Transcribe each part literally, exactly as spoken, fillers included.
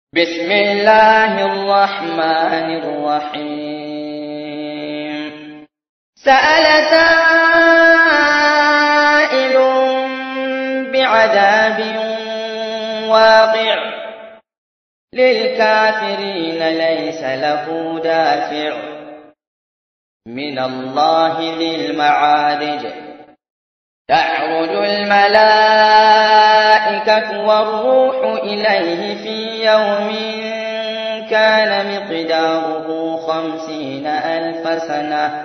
بسم الله الرحمن الرحيم سأل سائل بعذاب واقع للكافرين ليس له دافع من الله ذي المعارج تعرج الملائكة والروح إليه في يوم كان مقداره خمسين ألف سنة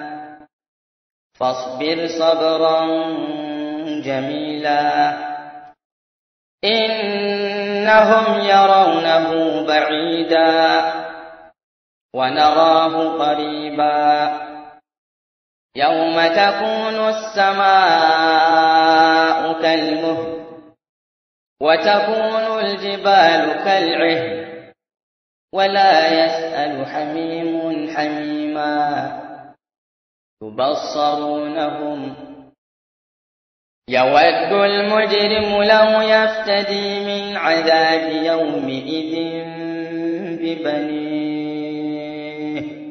فاصبر صبرا جميلا إنهم يرونه بعيدا ونراه قريبا يوم تكون السماء كالمهل وتكون الجبال كالعهن ولا يسأل حميم حميما يبصرونهم يود المجرم لو يفتدي من عذاب يومئذ ببنيه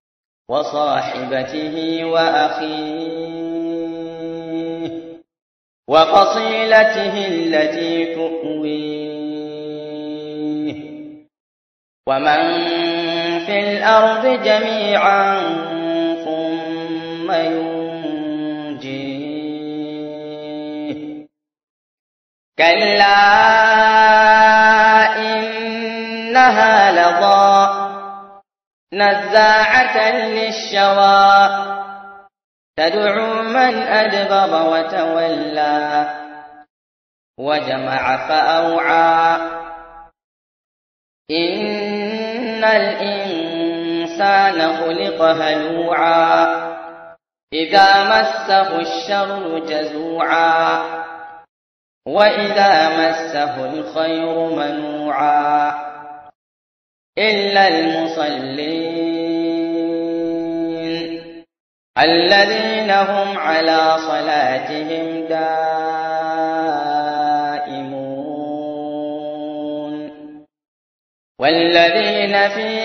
وصاحبته وأخيه وفصيلته التي تؤويه ومن في الأرض جميعا ثم ينجيه كلا إنها لظى نزاعة للشوى تدعو من أدبر وتولى وجمع فأوعى إن الإنسان خلق هلوعا إذا مسه الشر جزوعا وإذا مسه الخير منوعا إلا المصلين الذين هم على صلاتهم دائمون والذين في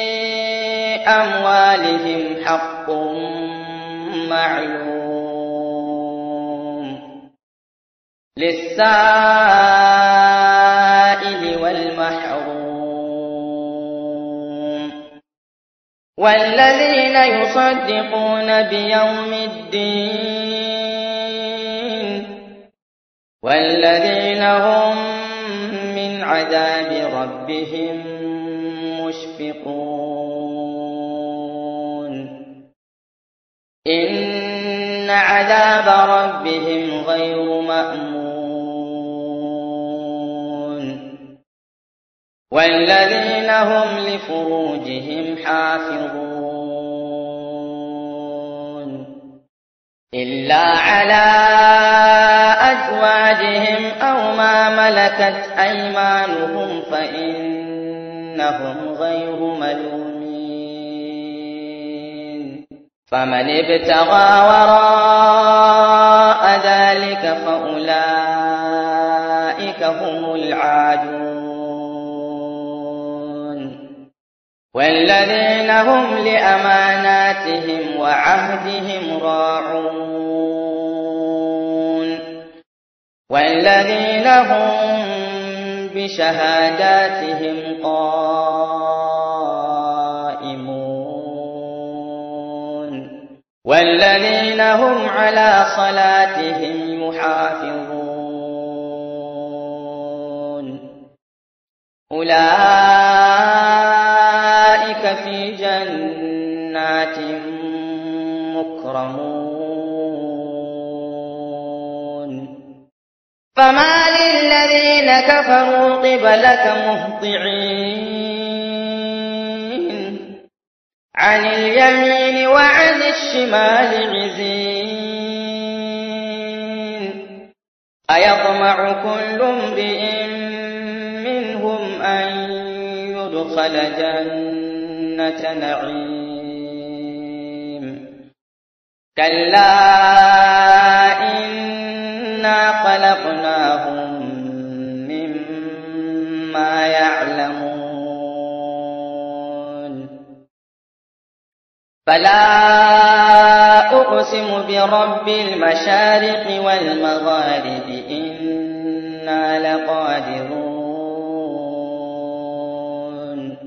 أموالهم حق معلوم للسائل والمحروم والذين يصدقون بيوم الدين والذين هم من عذاب ربهم مشفقون إن عذاب ربهم غير مأمون والذين هم لفروجهم حافظون إلا على أزواجهم أو ما ملكت أيمانهم فإنهم غير ملومين فمن ابتغى وراء ذلك فأولئك هم العادون والذين هم لأماناتهم وعهدهم راعون والذين هم بشهاداتهم قائمون والذين هم على صلاتهم يحافظون أولئك في جنات مكرمون فما للذين كفروا قبلك مهطعين عن اليمين وعن الشمال عزين أيطمع كل امرئ منهم أن يدخل جنة نعيم كلا إنا خلقناهم مما يعلمون فلا أقسم برب المشارق والمغارب إنا لقادرون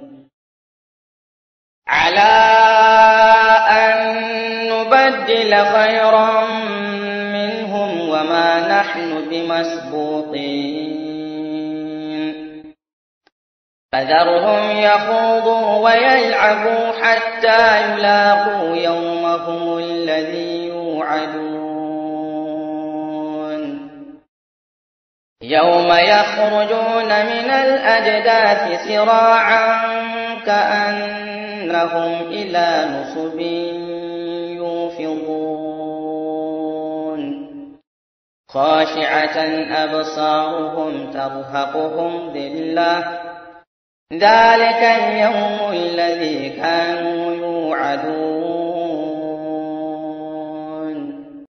على أن نبدل خيرا منهم وما نحن بمسبوقين فذرهم يخوضوا ويلعبوا حتى يلاقوا يومهم الذي يوعدون يوم يخرجون من الأجداث سراعا كأنهم إلى نصب يوفضون خاشعة أبصارهم ترهقهم ذلة ذلك اليوم الذي كانوا